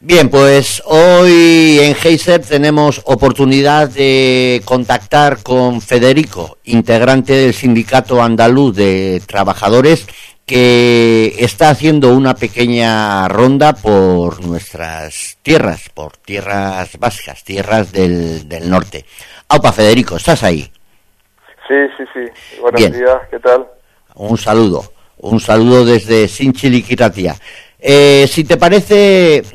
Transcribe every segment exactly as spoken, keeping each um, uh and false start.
Bien, pues hoy en Geyser tenemos oportunidad de contactar con Federico, integrante del Sindicato Andaluz de Trabajadores, que está haciendo una pequeña ronda por nuestras tierras, por tierras vascas, tierras del, del norte. Aupa, Federico, ¿estás ahí? Sí, sí, sí. Buenos Bien. días, ¿qué tal? Un saludo, un saludo desde Sinchiliquiratia. Eh, si te parece...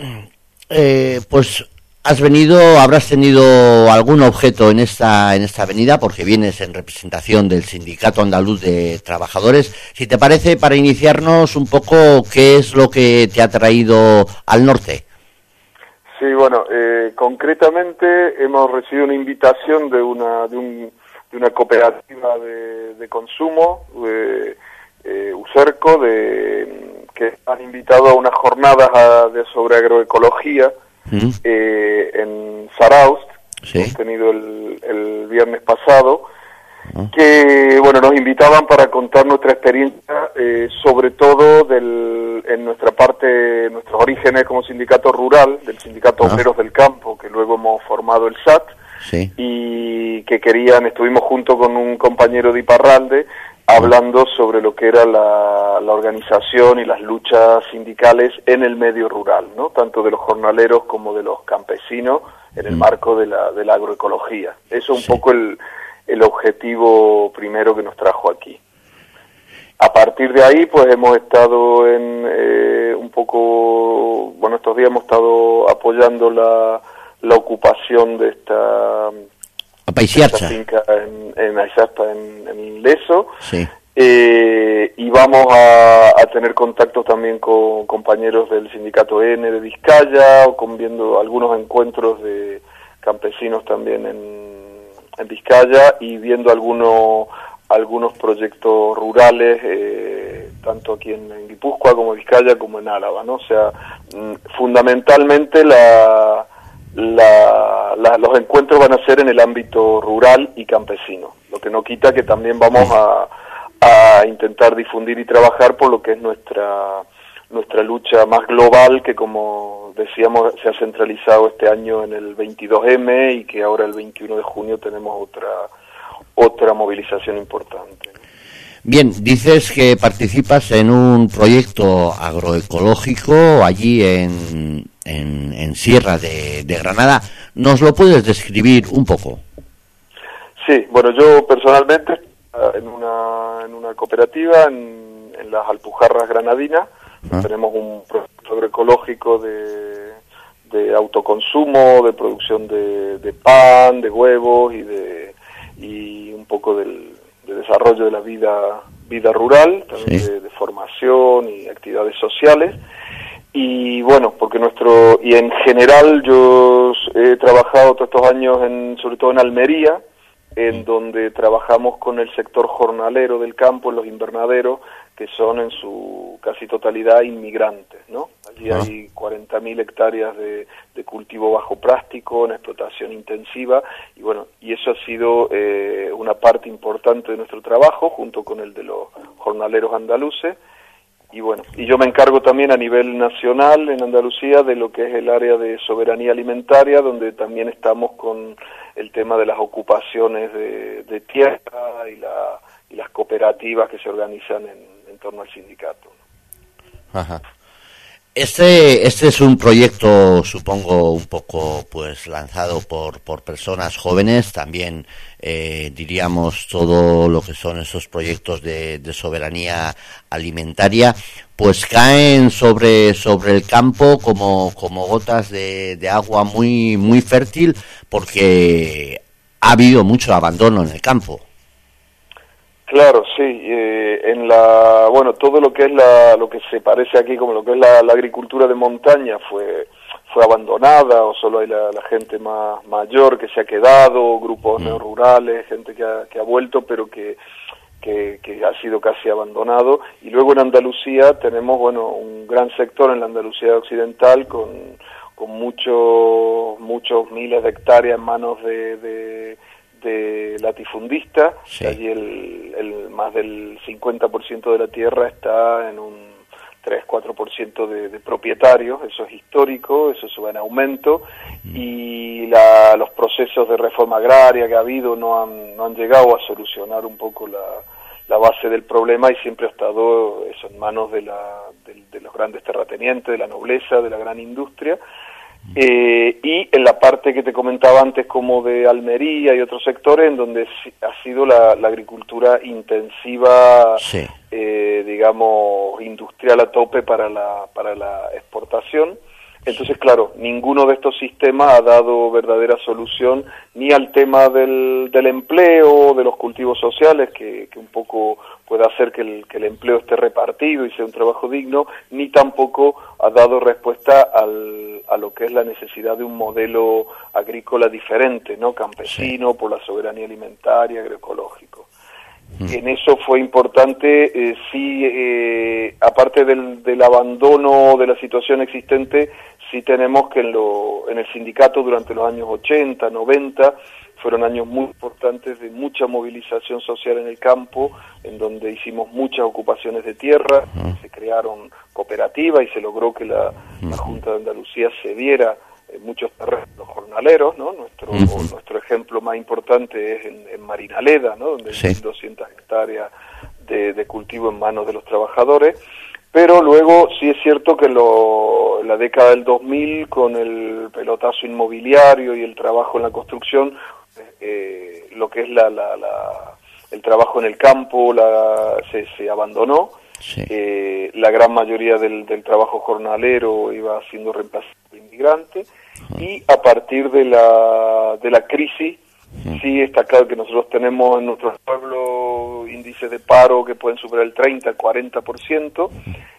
Eh, pues has venido, habrás tenido algún objeto en esta en esta avenida porque vienes en representación del Sindicato Andaluz de Trabajadores. Si te parece, para iniciarnos un poco, ¿qué es lo que te ha traído al norte? Sí, bueno, eh, concretamente hemos recibido una invitación de una de, un, de una cooperativa de, de consumo, de, eh, Userco, de que han invitado a unas jornadas a, de sobre agroecología ¿Mm? eh, en Zarauz, ¿Sí? hemos tenido el, el viernes pasado, ¿Mm? que bueno nos invitaban para contar nuestra experiencia, eh, sobre todo del, en nuestra parte, nuestros orígenes como sindicato rural, del sindicato ¿Ah? Obreros del Campo, que luego hemos formado el S A T, ¿Sí? y que querían, estuvimos junto con un compañero de Iparralde, hablando sobre lo que era la, la organización y las luchas sindicales en el medio rural, ¿no? Tanto de los jornaleros como de los campesinos en el marco de la, de la agroecología. Eso es un sí. poco el, el objetivo primero que nos trajo aquí. A partir de ahí, pues hemos estado en eh, un poco, bueno, estos días hemos estado apoyando la, la ocupación de esta... esta finca en, en Aizarta, en, en Leso, sí. eh, y vamos a, a tener contactos también con compañeros del sindicato N de Vizcaya, o con viendo algunos encuentros de campesinos también en, en Vizcaya, y viendo algunos algunos proyectos rurales, eh, tanto aquí en, en Guipúzcoa como en Vizcaya como en Álava, ¿no? O sea, fundamentalmente la... La, la, los encuentros van a ser en el ámbito rural y campesino, lo que no quita que también vamos a, a intentar difundir y trabajar por lo que es nuestra nuestra lucha más global, que como decíamos se ha centralizado este año en el veintidós eme y que ahora el veintiuno de junio tenemos otra otra movilización importante. Bien, dices que participas en un proyecto agroecológico allí en, en, en Sierra de, de Granada. ¿Nos lo puedes describir un poco? Sí, bueno, yo personalmente en una, en una cooperativa en, en las Alpujarras Granadinas. ¿Ah? Tenemos un proyecto agroecológico de, de autoconsumo, de producción de, de pan, de huevos y de y un poco del de desarrollo de la vida vida rural, también sí. de, de formación y actividades sociales. Y bueno, porque nuestro y en general yo he trabajado todos estos años en, sobre todo en Almería, en donde trabajamos con el sector jornalero del campo, en los invernaderos, que son en su casi totalidad inmigrantes, ¿no? Allí uh-huh. hay cuarenta mil hectáreas de, de cultivo bajo plástico, en explotación intensiva, y bueno, y eso ha sido eh, una parte importante de nuestro trabajo, junto con el de los jornaleros andaluces. Y bueno, y yo me encargo también a nivel nacional en Andalucía de lo que es el área de soberanía alimentaria, donde también estamos con el tema de las ocupaciones de, de tierra y, la, y las cooperativas que se organizan en, en torno al sindicato. Ajá. Este, este es un proyecto, supongo, un poco pues lanzado por, por personas jóvenes, también eh, diríamos todo lo que son esos proyectos de, de soberanía alimentaria, pues caen sobre, sobre el campo como, como gotas de, de agua muy, muy fértil, porque ha habido mucho abandono en el campo. Claro, sí, eh, en la, bueno, todo lo que es la, lo que se parece aquí como lo que es la, la agricultura de montaña fue, fue abandonada, o solo hay la, la gente más mayor que se ha quedado, grupos mm. neorurales, gente que ha, que ha vuelto, pero que, que, que ha sido casi abandonado. Y luego en Andalucía tenemos, bueno, un gran sector en la Andalucía occidental con, con muchos, muchos miles de hectáreas en manos de, de de latifundistas, sí. allí el, el más del cincuenta por ciento de la tierra está en un tres cuatro por ciento de, de propietarios, eso es histórico, eso se va en aumento, y la, los procesos de reforma agraria que ha habido no han, no han llegado a solucionar un poco la, la base del problema, y siempre ha estado eso en manos de, la, de, de los grandes terratenientes, de la nobleza, de la gran industria. Eh, y en la parte que te comentaba antes, como de Almería y otros sectores, en donde ha sido la, la agricultura intensiva, sí. eh, digamos, industrial a tope para la, para la exportación. Entonces, claro, ninguno de estos sistemas ha dado verdadera solución ni al tema del, del empleo, de los cultivos sociales, que, que un poco puede hacer que el, que el empleo esté repartido y sea un trabajo digno, ni tampoco ha dado respuesta al, a lo que es la necesidad de un modelo agrícola diferente, ¿no? Campesino, sí. por la soberanía alimentaria, agroecológico. Mm. En eso fue importante, eh, sí, eh, aparte del, del abandono de la situación existente, sí tenemos que en, lo, en el sindicato durante los años ochenta, noventa, fueron años muy importantes de mucha movilización social en el campo, en donde hicimos muchas ocupaciones de tierra, uh-huh. se crearon cooperativas y se logró que la, uh-huh. la Junta de Andalucía cediera eh, muchos terrenos a los jornaleros, ¿no? Nuestro, uh-huh. nuestro ejemplo más importante es en, en Marinaleda, ¿no? Donde sí. hay mil doscientas hectáreas de, de cultivo en manos de los trabajadores. Pero luego sí es cierto que lo, en la década del dos mil, con el pelotazo inmobiliario y el trabajo en la construcción, eh, lo que es la, la, la, el trabajo en el campo la, se, se abandonó. Sí. Eh, la gran mayoría del, del trabajo jornalero iba siendo reemplazado por inmigrantes. Uh-huh. Y a partir de la, de la crisis, uh-huh. sí está claro que nosotros tenemos en nuestro pueblo índices de paro que pueden superar el treinta, cuarenta por ciento,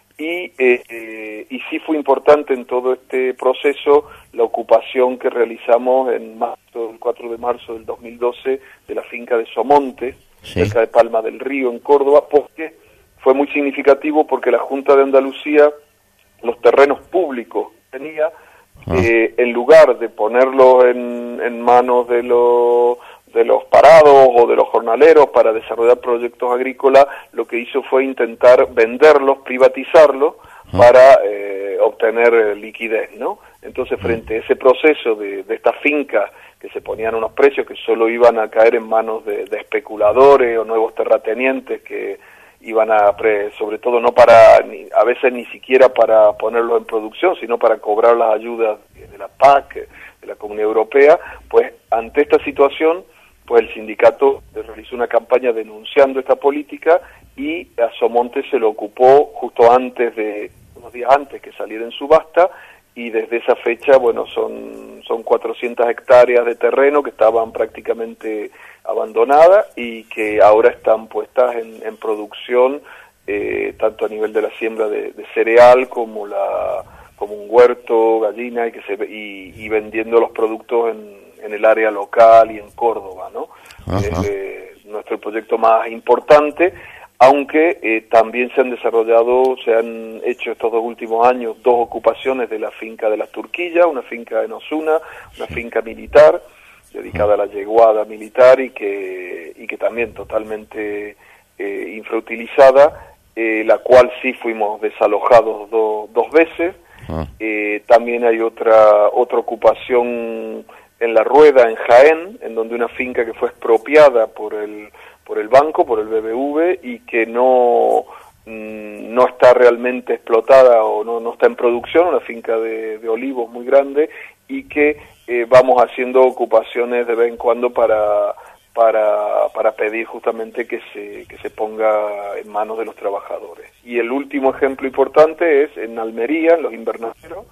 y, eh, eh, y sí fue importante en todo este proceso la ocupación que realizamos en marzo, el cuatro de marzo del dos mil doce, de la finca de Somonte, sí. cerca de Palma del Río, en Córdoba, porque fue muy significativo porque la Junta de Andalucía, los terrenos públicos que tenía, ah. eh, en lugar de ponerlos en, en manos de los de los parados o de los jornaleros para desarrollar proyectos agrícolas, lo que hizo fue intentar venderlos, privatizarlos, ah. para eh, obtener eh, liquidez, ¿no? Entonces, frente a ese proceso de, de estas fincas que se ponían unos precios que solo iban a caer en manos de, de especuladores o nuevos terratenientes que iban a, pre, sobre todo no para, ni, a veces ni siquiera para ponerlos en producción, sino para cobrar las ayudas de la P A C, de la Comunidad Europea, pues ante esta situación, pues el sindicato realizó una campaña denunciando esta política y a Somonte se lo ocupó justo antes de, unos días antes que saliera en subasta, y desde esa fecha, bueno, son, son cuatrocientas hectáreas de terreno que estaban prácticamente abandonadas y que ahora están puestas en, en producción, eh, tanto a nivel de la siembra de, de cereal como la como un huerto, gallina, y que se y, y vendiendo los productos en, en el área local y en Córdoba, ¿no? Es eh, nuestro proyecto más importante, aunque eh, también se han desarrollado, se han hecho estos dos últimos años dos ocupaciones de la finca de las Turquillas, una finca en Osuna, una finca militar, dedicada a la yeguada militar y que, y que también totalmente eh, infrautilizada, eh, la cual sí fuimos desalojados do, dos veces. Ah. Eh, también hay otra, otra ocupación en La Rueda, en Jaén, en donde una finca que fue expropiada por el por el banco, por el B B V, y que no mmm, no está realmente explotada o no, no está en producción, una finca de, de olivos muy grande, y que eh, vamos haciendo ocupaciones de vez en cuando para para para pedir justamente que se que se ponga en manos de los trabajadores. Y el último ejemplo importante es en Almería, en los invernaderos,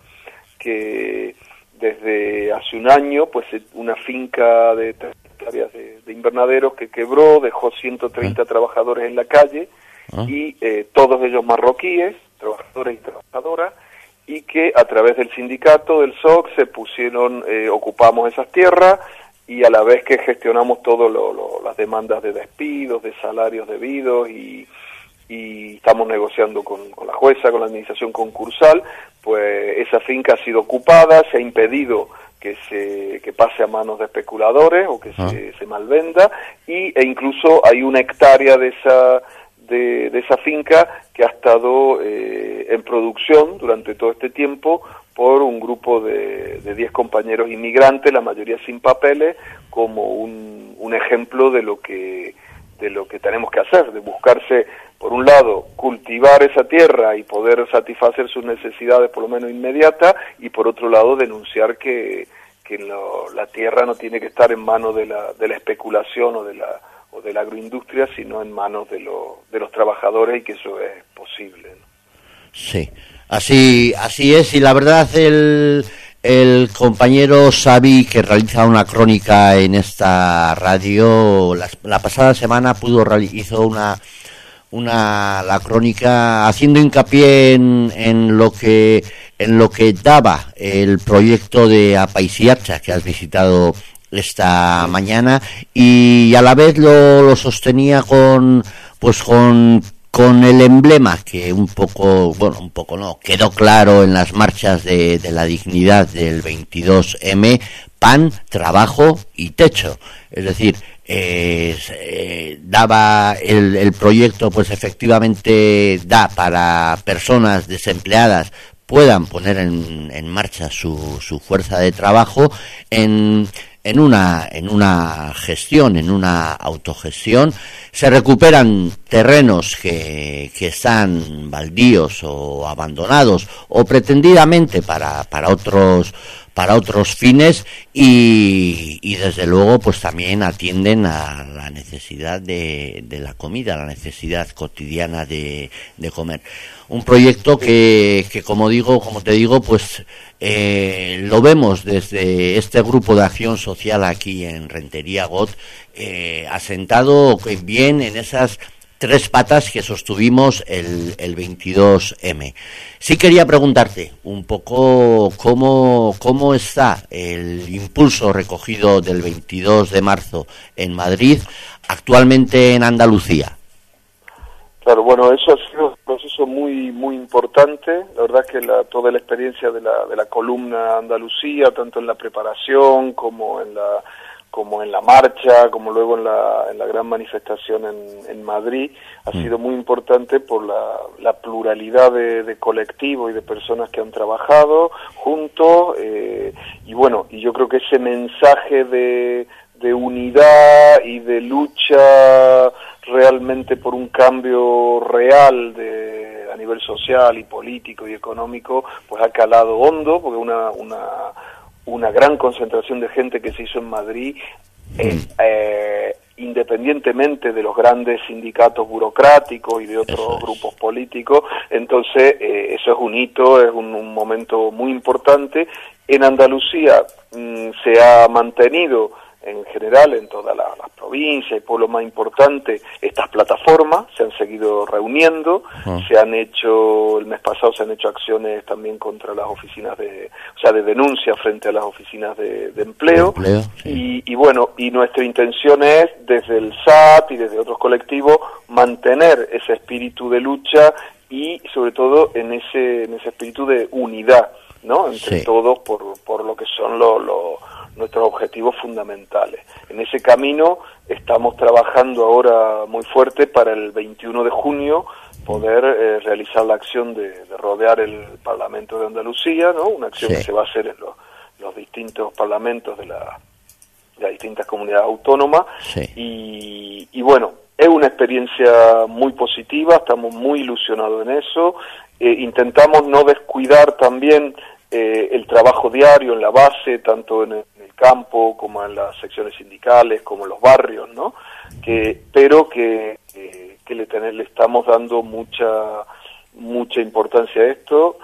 que desde hace un año, pues una finca de tres hectáreas de, de invernaderos que quebró, dejó ciento treinta ¿Eh? trabajadores en la calle, ¿Ah? y eh, todos ellos marroquíes, trabajadores y trabajadoras, y que a través del sindicato, del S O C, se pusieron, eh, ocupamos esas tierras, y a la vez que gestionamos todo lo, lo, las demandas de despidos, de salarios debidos, y, y estamos negociando con, con la jueza, con la administración concursal, pues esa finca ha sido ocupada, se ha impedido que se que pase a manos de especuladores o que ah. se, se malvenda, y e incluso hay una hectárea de esa de, de esa finca que ha estado eh, en producción durante todo este tiempo por un grupo de, de diez compañeros inmigrantes, la mayoría sin papeles, como un, un ejemplo de lo que de lo que tenemos que hacer, de buscarse, por un lado, cultivar esa tierra y poder satisfacer sus necesidades por lo menos inmediatas, y por otro lado denunciar que, que lo, la tierra no tiene que estar en manos de la, de la especulación o de la o de la agroindustria, sino en manos de, lo, de los trabajadores, y que eso es posible, ¿no? Sí, así así es, y la verdad el el compañero Xavi, que realiza una crónica en esta radio, la, la pasada semana pudo hizo una una la crónica haciendo hincapié en, en lo que en lo que daba el proyecto de Apaisiatza que has visitado esta mañana, y a la vez lo, lo sostenía con pues con con el emblema que un poco, bueno, un poco no, quedó claro en las marchas de, de la dignidad del veintidós eme, pan, trabajo y techo. Es decir, eh, eh, daba el, el proyecto, pues efectivamente da para personas desempleadas puedan poner en, en marcha su, su fuerza de trabajo en en una en una gestión, en una autogestión. Se recuperan terrenos que, que están baldíos o abandonados o pretendidamente para para otros para otros fines, y, y desde luego pues también atienden a la necesidad de, de la comida, la necesidad cotidiana de, de comer. Un proyecto que, que como digo, como te digo, pues eh, lo vemos desde este grupo de acción social aquí en Rentería Got, eh, asentado bien en esas tres patas que sostuvimos el, el veintidós eme. Sí quería preguntarte un poco cómo, cómo está el impulso recogido del veintidós de marzo en Madrid actualmente en Andalucía. Claro, bueno, eso ha sido un proceso muy muy importante. La verdad es que la, toda la experiencia de la, de la columna Andalucía, tanto en la preparación como en la como en la marcha, como luego en la, en la gran manifestación en, en Madrid, ha mm. sido muy importante por la, la pluralidad de, de colectivos y de personas que han trabajado juntos, eh, y bueno, y yo creo que ese mensaje de, de unidad y de lucha realmente por un cambio real de, a nivel social y político y económico, pues ha calado hondo, porque una... una una gran concentración de gente que se hizo en Madrid, eh, eh, independientemente de los grandes sindicatos burocráticos y de otros es. grupos políticos. Entonces, eh, eso es un hito, es un, un momento muy importante. En Andalucía mmm, se ha mantenido en general en todas las, las provincias y pueblos más importantes estas plataformas, se han seguido reuniendo, uh-huh. se han hecho, el mes pasado se han hecho acciones también contra las oficinas de, o sea, de denuncia frente a las oficinas de, de empleo, de empleo sí. y, y bueno, y nuestra intención es desde el S A T y desde otros colectivos mantener ese espíritu de lucha y sobre todo en ese, en ese espíritu de unidad, ¿no? Entre sí. todos por, por lo que son los, los nuestros objetivos fundamentales. En ese camino estamos trabajando ahora muy fuerte para el veintiuno de junio poder eh, realizar la acción de, de rodear el Parlamento de Andalucía, ¿no? Una acción sí. que se va a hacer en los, los distintos parlamentos de, la, de las distintas comunidades autónomas. Sí. Y, y bueno, es una experiencia muy positiva, estamos muy ilusionados en eso. Eh, intentamos no descuidar también eh, el trabajo diario en la base, tanto en el campo como en las secciones sindicales como en los barrios, ¿no? Que pero que, que, que le, tener, le estamos dando mucha mucha importancia a esto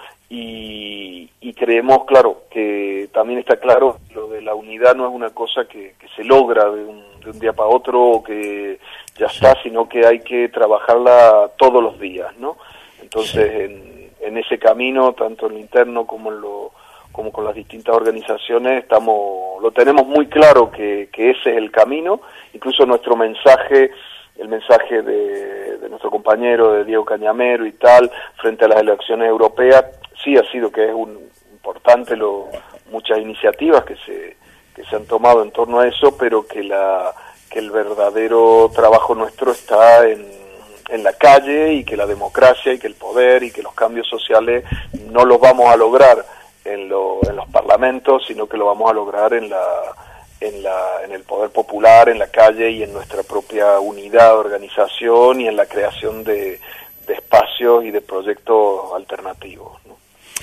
y, y creemos, claro, que también está claro lo de la unidad no es una cosa que, que se logra de un, de un día para otro o que ya está, sino que hay que trabajarla todos los días, ¿no? Entonces, en, en ese camino, tanto en lo interno como en lo como con las distintas organizaciones, estamos lo tenemos muy claro que, que ese es el camino. Incluso nuestro mensaje, el mensaje de, de nuestro compañero, de Diego Cañamero y tal, frente a las elecciones europeas, sí ha sido que es un, importante lo, muchas iniciativas que se, que se han tomado en torno a eso, pero que, la, que el verdadero trabajo nuestro está en, en la calle, y que la democracia y que el poder y que los cambios sociales no los vamos a lograr en, lo, en los parlamentos, sino que lo vamos a lograr en la en la en el poder popular, en la calle y en nuestra propia unidad de organización y en la creación de, de espacios y de proyectos alternativos, ¿no?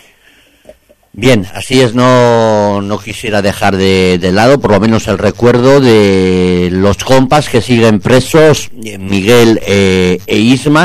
Bien, así es, no, no quisiera dejar de, de lado por lo menos el recuerdo de los compas que siguen presos, Miguel eh, e Isma,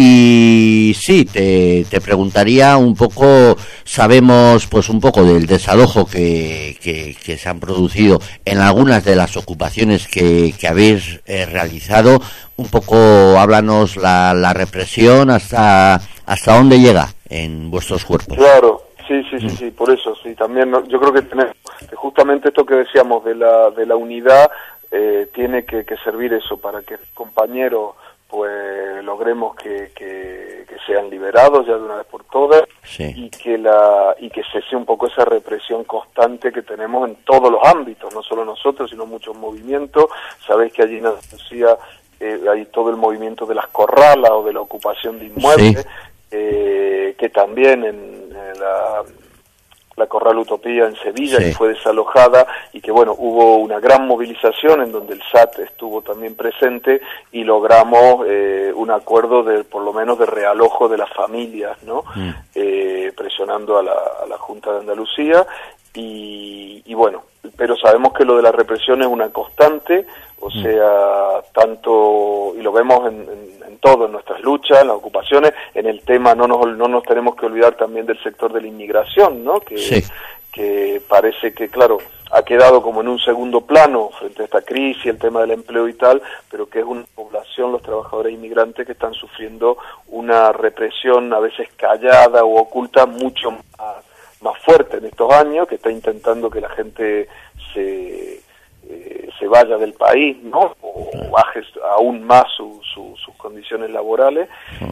y sí, te, te preguntaría un poco, sabemos pues un poco del desalojo que, que, que se han producido en algunas de las ocupaciones que, que habéis eh, realizado, un poco háblanos la, la represión, hasta, hasta dónde llega en vuestros cuerpos. Claro. Sí, sí, sí, sí, por eso, sí, también yo creo que tenemos, que justamente esto que decíamos de la de la unidad eh, tiene que, que servir eso, para que compañeros pues logremos que, que, que sean liberados ya de una vez por todas, sí. y que la y que cese un poco esa represión constante que tenemos en todos los ámbitos, no solo nosotros, sino muchos movimientos. Sabéis que allí en Andalucía eh, hay todo el movimiento de las corralas o de la ocupación de inmuebles, sí. eh, que también en La, la Corral Utopía en Sevilla, sí. que fue desalojada, y que bueno, hubo una gran movilización en donde el S A T estuvo también presente, y logramos eh, un acuerdo de por lo menos de realojo de las familias, ¿no? Mm. Eh, presionando a la, a la Junta de Andalucía, y, y bueno, pero sabemos que lo de la represión es una constante, o mm. sea, tanto, y lo vemos en, en, en todo, en nuestras luchas, en las ocupaciones, en el tema, no nos, no nos tenemos que olvidar también del sector de la inmigración, ¿no? Que, sí. que parece que, claro, ha quedado como en un segundo plano frente a esta crisis, el tema del empleo y tal, pero que es una población, los trabajadores inmigrantes, que están sufriendo una represión a veces callada o oculta mucho más, más fuerte en estos años, que está intentando que la gente se... Eh, se vaya del país, ¿no? O baje aún más su, su, sus condiciones laborales.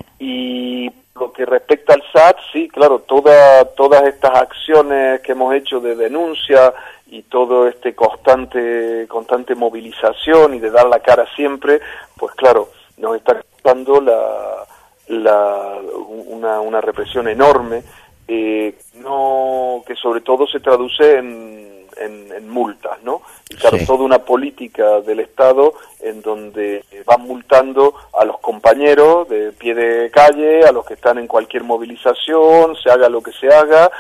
Y lo que respecta al S A T, sí, claro, toda, todas estas acciones que hemos hecho de denuncia y todo este constante constante movilización y de dar la cara siempre, pues claro, nos está costando la, la, una, una represión enorme, eh, no, que sobre todo se traduce en En, en multas, ¿no? Y claro, sí. toda una política del Estado en donde van multando a los compañeros de pie de calle, a los que están en cualquier movilización, se haga lo que se haga,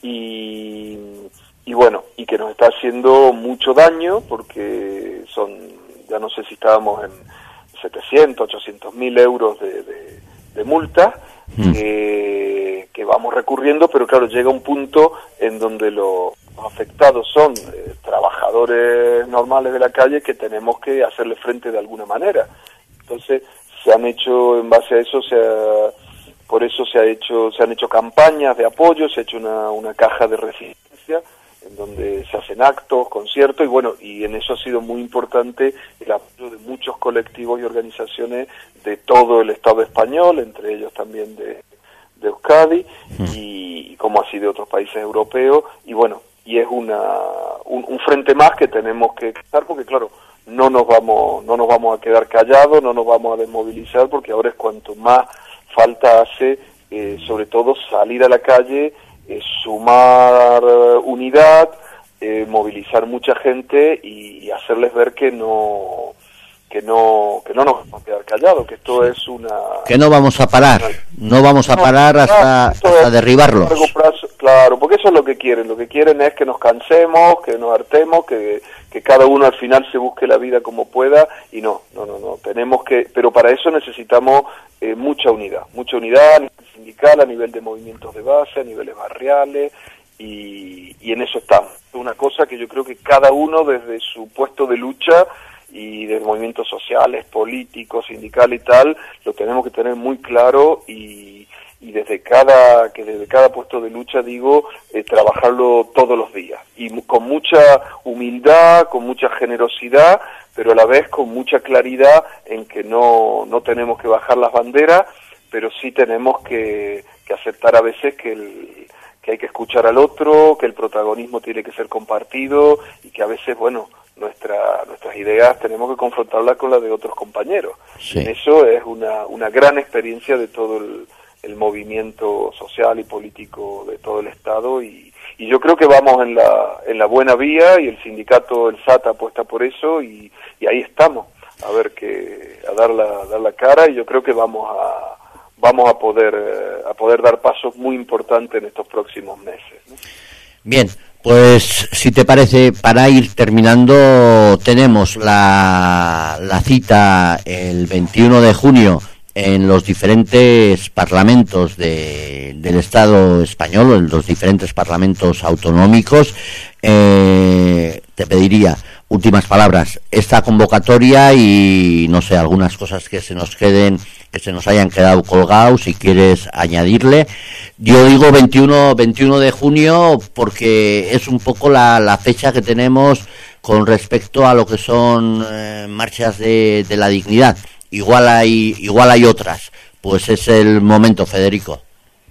y, y bueno, y que nos está haciendo mucho daño, porque son, ya no sé si estábamos en setecientos, ochocientos mil euros de, de, de multa, mm. eh, que vamos recurriendo, pero claro, llega un punto en donde los afectados son eh, trabajadores normales de la calle, que tenemos que hacerle frente de alguna manera. Entonces se han hecho, en base a eso, se ha, por eso se ha hecho, se han hecho campañas de apoyo, se ha hecho una, una caja de resistencia en donde se hacen actos, conciertos, y bueno, y en eso ha sido muy importante el apoyo de muchos colectivos y organizaciones de todo el Estado español, entre ellos también de, de Euskadi, y, y como así de otros países europeos, y bueno, y es una un, un frente más que tenemos que estar, porque claro, no nos vamos no nos vamos a quedar callados, no nos vamos a desmovilizar, porque ahora es cuanto más falta hace, eh, sobre todo salir a la calle, eh, sumar uh, unidad, eh, movilizar mucha gente y, y hacerles ver que no que no que no nos vamos a quedar callados, que esto es una... Que no vamos a parar, no vamos a parar no, hasta, hasta derribarlos. Plazo, claro, porque eso es lo que quieren, lo que quieren es que nos cansemos, que nos hartemos, que, que cada uno al final se busque la vida como pueda, y no, no, no, no, tenemos que, pero para eso necesitamos eh, mucha unidad, mucha unidad a nivel sindical, a nivel de movimientos de base, a niveles barriales, y, y en eso estamos. Una cosa que yo creo que cada uno desde su puesto de lucha y de movimientos sociales, políticos, sindicales y tal, lo tenemos que tener muy claro, y, y desde cada que desde cada puesto de lucha, digo, eh, trabajarlo todos los días, y con mucha humildad, con mucha generosidad, pero a la vez con mucha claridad en que no, no tenemos que bajar las banderas, pero sí tenemos que, que aceptar a veces que el que hay que escuchar al otro, que el protagonismo tiene que ser compartido, y que a veces, bueno, nuestra, nuestras ideas tenemos que confrontarlas con las de otros compañeros. Sí. Eso es una, una gran experiencia de todo el, el movimiento social y político de todo el Estado, y, y yo creo que vamos en la, en la buena vía, y el sindicato, el S A T, apuesta por eso, y, y ahí estamos, a ver que, a dar la, dar la cara, y yo creo que vamos a, vamos a poder, a poder dar pasos muy importantes en estos próximos meses, ¿no? Bien. Pues, si te parece, para ir terminando, tenemos la, la cita el veintiuno de junio en los diferentes parlamentos de, del Estado español, en los diferentes parlamentos autonómicos. Eh, te pediría últimas palabras, esta convocatoria y, no sé, algunas cosas que se nos queden, que se nos hayan quedado colgados, si quieres añadirle. Yo digo veintiuno de junio porque es un poco la, la fecha que tenemos con respecto a lo que son eh, marchas de, de la dignidad. Igual hay, igual hay otras, pues es el momento, Federico.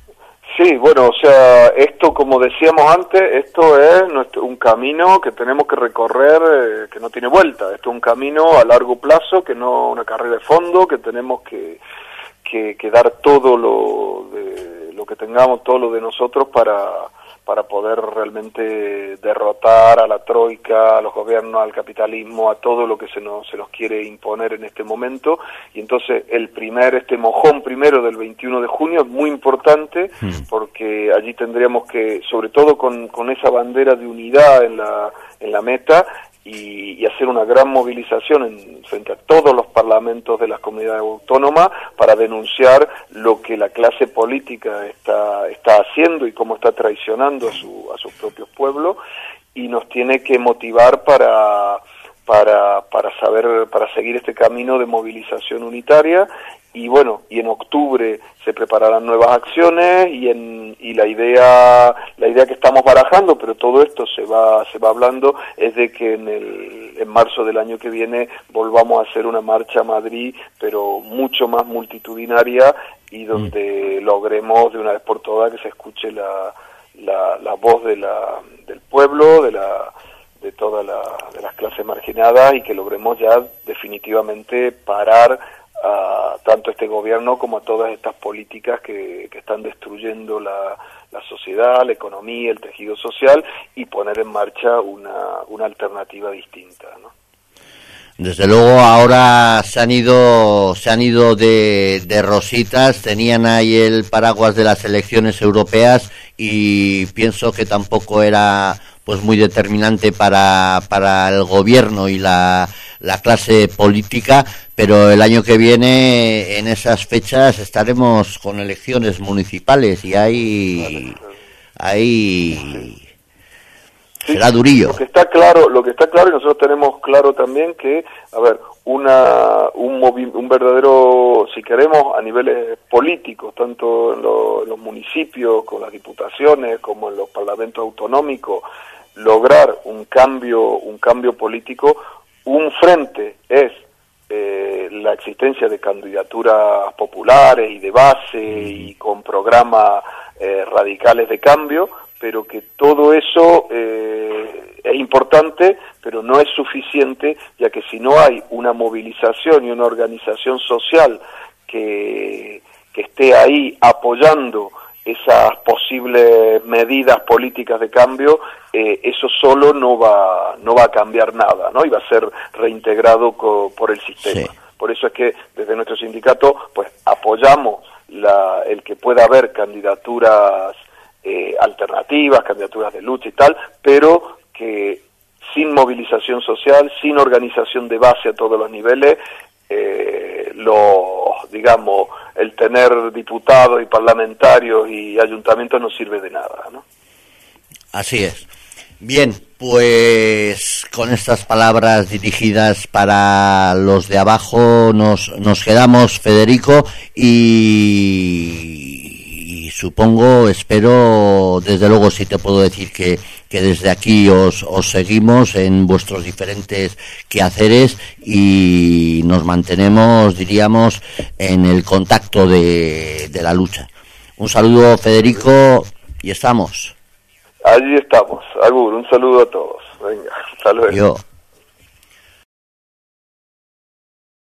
Sí, bueno, o sea, esto, como decíamos antes, esto es nuestro, un camino que tenemos que recorrer, eh, que no tiene vuelta. Esto es un camino a largo plazo, que no una carrera de fondo, que tenemos que, que, que dar todo lo, de, lo que tengamos, todo lo de nosotros para, para poder realmente derrotar a la troika, a los gobiernos, al capitalismo, a todo lo que se nos, se nos quiere imponer en este momento. Y entonces el primer, este mojón primero del veintiuno de junio es muy importante, porque allí tendríamos que, sobre todo con, con esa bandera de unidad en la, en la meta, y, y hacer una gran movilización en, frente a todos los parlamentos de las comunidades autónomas para denunciar lo que la clase política está, está haciendo y cómo está traicionando a, su, a sus propios pueblos, y nos tiene que motivar para, para, para saber, para seguir este camino de movilización unitaria. Y bueno, y en octubre se prepararán nuevas acciones, y en y la idea la idea que estamos barajando, pero todo esto se va se va hablando, es de que en el en marzo del año que viene volvamos a hacer una marcha a Madrid, pero mucho más multitudinaria, y donde mm. logremos de una vez por todas que se escuche la la, la voz de la del pueblo, de la de todas la, de las clases marginadas, y que logremos ya definitivamente parar a tanto este gobierno como a todas estas políticas que, que están destruyendo la, la sociedad, la economía, el tejido social, y poner en marcha una, una alternativa distinta, ¿no? Desde luego ahora se han ido se han ido de, de rositas, tenían ahí el paraguas de las elecciones europeas, y pienso que tampoco era pues muy determinante para para el gobierno y la la clase política, pero el año que viene en esas fechas estaremos con elecciones municipales, y ahí ahí Sí, será durillo. Lo que está claro, lo que está claro, y nosotros tenemos claro también que, a ver, una un, movi- un verdadero, si queremos, a niveles políticos, tanto en, lo, en los municipios, con las diputaciones, como en los parlamentos autonómicos, lograr un cambio, un cambio político. Un frente es eh, la existencia de candidaturas populares y de base, y con programas eh, radicales de cambio, pero que todo eso eh, es importante, pero no es suficiente, ya que si no hay una movilización y una organización social que, que esté ahí apoyando esas posibles medidas políticas de cambio, eh, eso solo no va no va a cambiar nada, ¿no? Y va a ser reintegrado co- por el sistema. Sí. Por eso es que desde nuestro sindicato pues apoyamos la, el que pueda haber candidaturas eh, alternativas, candidaturas de lucha y tal, pero que sin movilización social, sin organización de base a todos los niveles, eh, los, digamos, el tener diputados y parlamentarios y ayuntamientos no sirve de nada, ¿no? Así es. Bien, pues con estas palabras dirigidas para los de abajo nos, nos quedamos, Federico, y, y supongo, espero, desde luego sí te puedo decir que, que desde aquí os, os seguimos en vuestros diferentes quehaceres, y nos mantenemos, diríamos, en el contacto de, de la lucha. Un saludo, Federico, y estamos. Allí estamos. Agur, un saludo a todos. Venga, hasta luego. Yo.